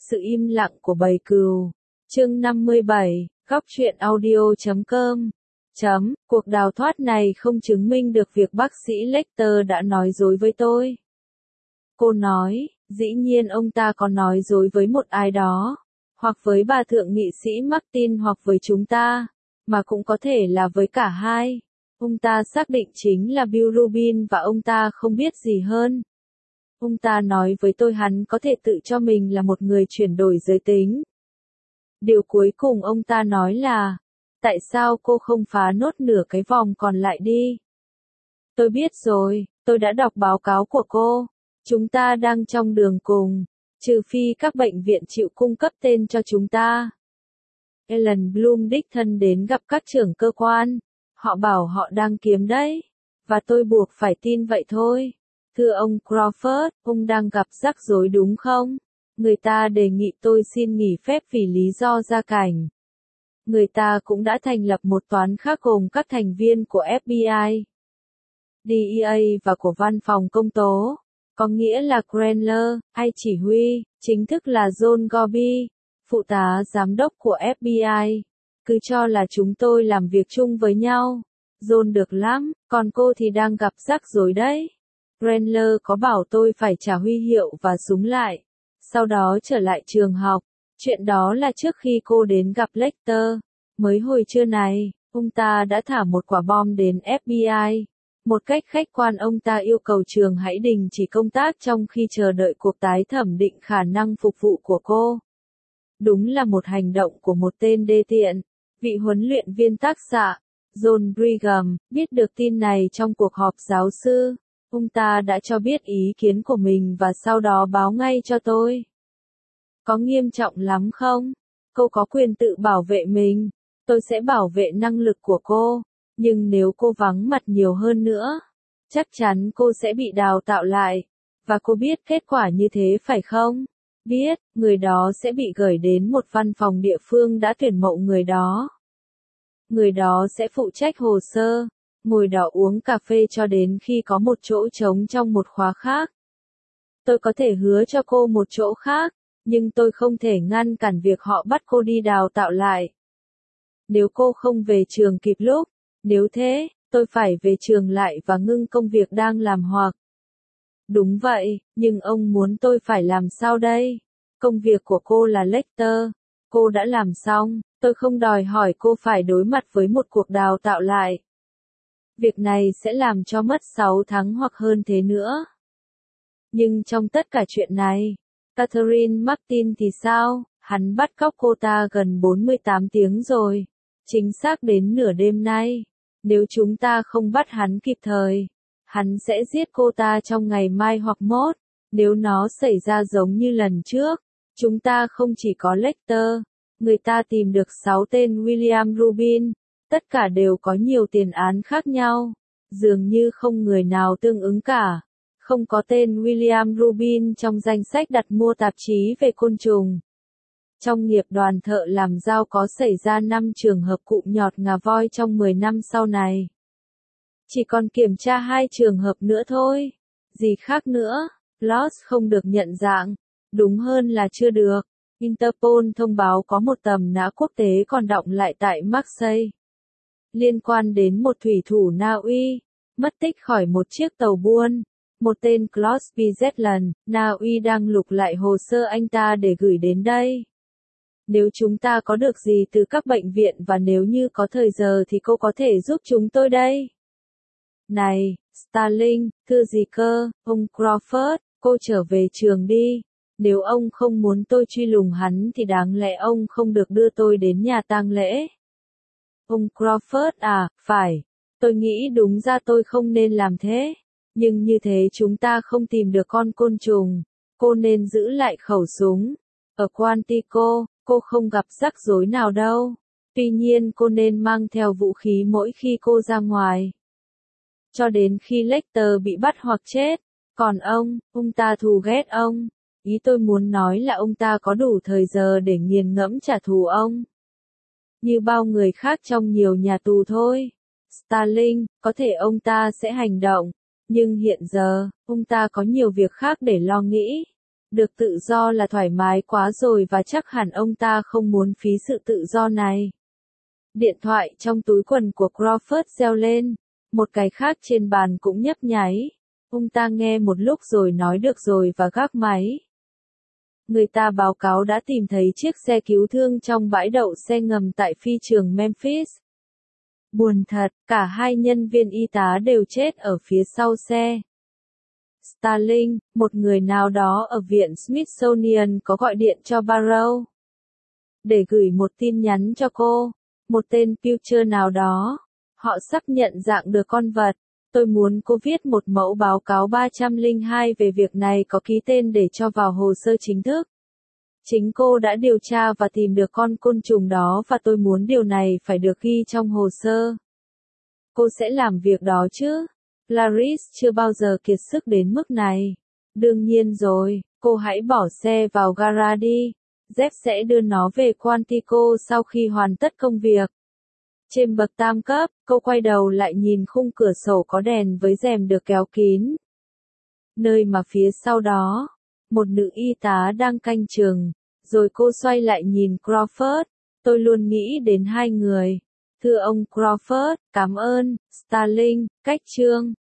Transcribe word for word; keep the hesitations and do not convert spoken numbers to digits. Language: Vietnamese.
sự im lặng của bầy cừu. Chương năm mươi bảy, góc truyện audio chấm com. Chấm, cuộc đào thoát này không chứng minh được việc bác sĩ Lecter đã nói dối với tôi. Cô nói, dĩ nhiên ông ta có nói dối với một ai đó, hoặc với bà thượng nghị sĩ Martin hoặc với chúng ta, mà cũng có thể là với cả hai. Ông ta xác định chính là Bill Rubin và ông ta không biết gì hơn. Ông ta nói với tôi hắn có thể tự cho mình là một người chuyển đổi giới tính. Điều cuối cùng ông ta nói là, tại sao cô không phá nốt nửa cái vòng còn lại đi? Tôi biết rồi, tôi đã đọc báo cáo của cô. Chúng ta đang trong đường cùng, trừ phi các bệnh viện chịu cung cấp tên cho chúng ta. Ellen Bloom đích thân đến gặp các trưởng cơ quan. Họ bảo họ đang kiếm đấy. Và tôi buộc phải tin vậy thôi. Thưa ông Crawford, ông đang gặp rắc rối đúng không? Người ta đề nghị tôi xin nghỉ phép vì lý do gia cảnh. Người ta cũng đã thành lập một toán khác gồm các thành viên của ép bê i, đê e a và của văn phòng công tố. Có nghĩa là Cranler, hay chỉ huy, chính thức là John Gorby, phụ tá giám đốc của ép bê i. Cứ cho là chúng tôi làm việc chung với nhau. John được lắm, còn cô thì đang gặp rắc rối đấy. Cranler có bảo tôi phải trả huy hiệu và súng lại, sau đó trở lại trường học. Chuyện đó là trước khi cô đến gặp Lecter. Mới hồi trưa này, ông ta đã thả một quả bom đến ép bê i. Một cách khách quan ông ta yêu cầu trường hãy đình chỉ công tác trong khi chờ đợi cuộc tái thẩm định khả năng phục vụ của cô. Đúng là một hành động của một tên đê tiện. Vị huấn luyện viên tác xạ, John Brigham, biết được tin này trong cuộc họp giáo sư. Ông ta đã cho biết ý kiến của mình và sau đó báo ngay cho tôi. Có nghiêm trọng lắm không? Cô có quyền tự bảo vệ mình. Tôi sẽ bảo vệ năng lực của cô. Nhưng nếu cô vắng mặt nhiều hơn nữa, chắc chắn cô sẽ bị đào tạo lại. Và cô biết kết quả như thế phải không? Biết, người đó sẽ bị gửi đến một văn phòng địa phương đã tuyển mộ người đó. Người đó sẽ phụ trách hồ sơ, ngồi đó uống cà phê cho đến khi có một chỗ trống trong một khóa khác. Tôi có thể hứa cho cô một chỗ khác, nhưng tôi không thể ngăn cản việc họ bắt cô đi đào tạo lại. Nếu cô không về trường kịp lúc, nếu thế, tôi phải về trường lại và ngưng công việc đang làm hoặc. Đúng vậy, nhưng ông muốn tôi phải làm sao đây? Công việc của cô là Lecter. Cô đã làm xong, tôi không đòi hỏi cô phải đối mặt với một cuộc đào tạo lại. Việc này sẽ làm cho mất sáu tháng hoặc hơn thế nữa. Nhưng trong tất cả chuyện này, Catherine Martin thì sao? Hắn bắt cóc cô ta gần bốn mươi tám tiếng rồi. Chính xác đến nửa đêm nay. Nếu chúng ta không bắt hắn kịp thời, hắn sẽ giết cô ta trong ngày mai hoặc mốt. Nếu nó xảy ra giống như lần trước, chúng ta không chỉ có Lecter. Người ta tìm được sáu tên William Rubin. Tất cả đều có nhiều tiền án khác nhau. Dường như không người nào tương ứng cả. Không có tên William Rubin trong danh sách đặt mua tạp chí về côn trùng. Trong nghiệp đoàn thợ làm dao có xảy ra năm trường hợp cụm nhọt ngà voi trong mười năm sau này. Chỉ còn kiểm tra hai trường hợp nữa thôi. Gì khác nữa? Lost không được nhận dạng. Đúng hơn là chưa được. Interpol thông báo có một tầm nã quốc tế còn đọng lại tại Marseille. Liên quan đến một thủy thủ Na Uy, mất tích khỏi một chiếc tàu buôn. Một tên Crosby Zetland, Na Uy đang lục lại hồ sơ anh ta để gửi đến đây. Nếu chúng ta có được gì từ các bệnh viện và nếu như có thời giờ thì cô có thể giúp chúng tôi đây. Này, Starling, thưa gì cơ, ông Crawford, cô trở về trường đi. Nếu ông không muốn tôi truy lùng hắn thì đáng lẽ ông không được đưa tôi đến nhà tang lễ. Ông Crawford à, phải. Tôi nghĩ đúng ra tôi không nên làm thế. Nhưng như thế chúng ta không tìm được con côn trùng. Cô nên giữ lại khẩu súng. Ở Quantico, cô không gặp rắc rối nào đâu. Tuy nhiên cô nên mang theo vũ khí mỗi khi cô ra ngoài. Cho đến khi Lecter bị bắt hoặc chết. Còn ông, ông ta thù ghét ông. Ý tôi muốn nói là ông ta có đủ thời giờ để nghiền ngẫm trả thù ông. Như bao người khác trong nhiều nhà tù thôi. Starling, có thể ông ta sẽ hành động. Nhưng hiện giờ, ông ta có nhiều việc khác để lo nghĩ. Được tự do là thoải mái quá rồi và chắc hẳn ông ta không muốn phí sự tự do này. Điện thoại trong túi quần của Crawford reo lên, một cái khác trên bàn cũng nhấp nháy. Ông ta nghe một lúc rồi nói được rồi và gác máy. Người ta báo cáo đã tìm thấy chiếc xe cứu thương trong bãi đậu xe ngầm tại phi trường Memphis. Buồn thật, cả hai nhân viên y tá đều chết ở phía sau xe. Starling, một người nào đó ở viện Smithsonian có gọi điện cho Barrow để gửi một tin nhắn cho cô, một tên Pilcher nào đó. Họ sắp nhận dạng được con vật. Tôi muốn cô viết một mẫu báo cáo ba trăm lẻ hai về việc này có ký tên để cho vào hồ sơ chính thức. Chính cô đã điều tra và tìm được con côn trùng đó và tôi muốn điều này phải được ghi trong hồ sơ. Cô sẽ làm việc đó chứ? Clarice chưa bao giờ kiệt sức đến mức này. Đương nhiên rồi, cô hãy bỏ xe vào gara đi. Jeff sẽ đưa nó về Quantico sau khi hoàn tất công việc. Trên bậc tam cấp, cô quay đầu lại nhìn khung cửa sổ có đèn với rèm được kéo kín. Nơi mà phía sau đó, một nữ y tá đang canh chừng. Rồi cô xoay lại nhìn Crawford. Tôi luôn nghĩ đến hai người. Thưa ông Crawford, cảm ơn, Starling, cách chương.